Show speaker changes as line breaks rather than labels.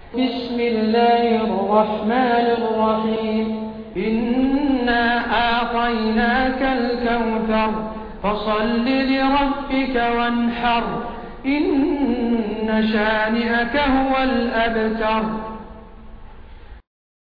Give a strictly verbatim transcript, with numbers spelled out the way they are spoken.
بسم الله الرحمن الرحيم إنا أعطيناك الكوثر فصل لربك وانحر إن شانئك هو الأبتر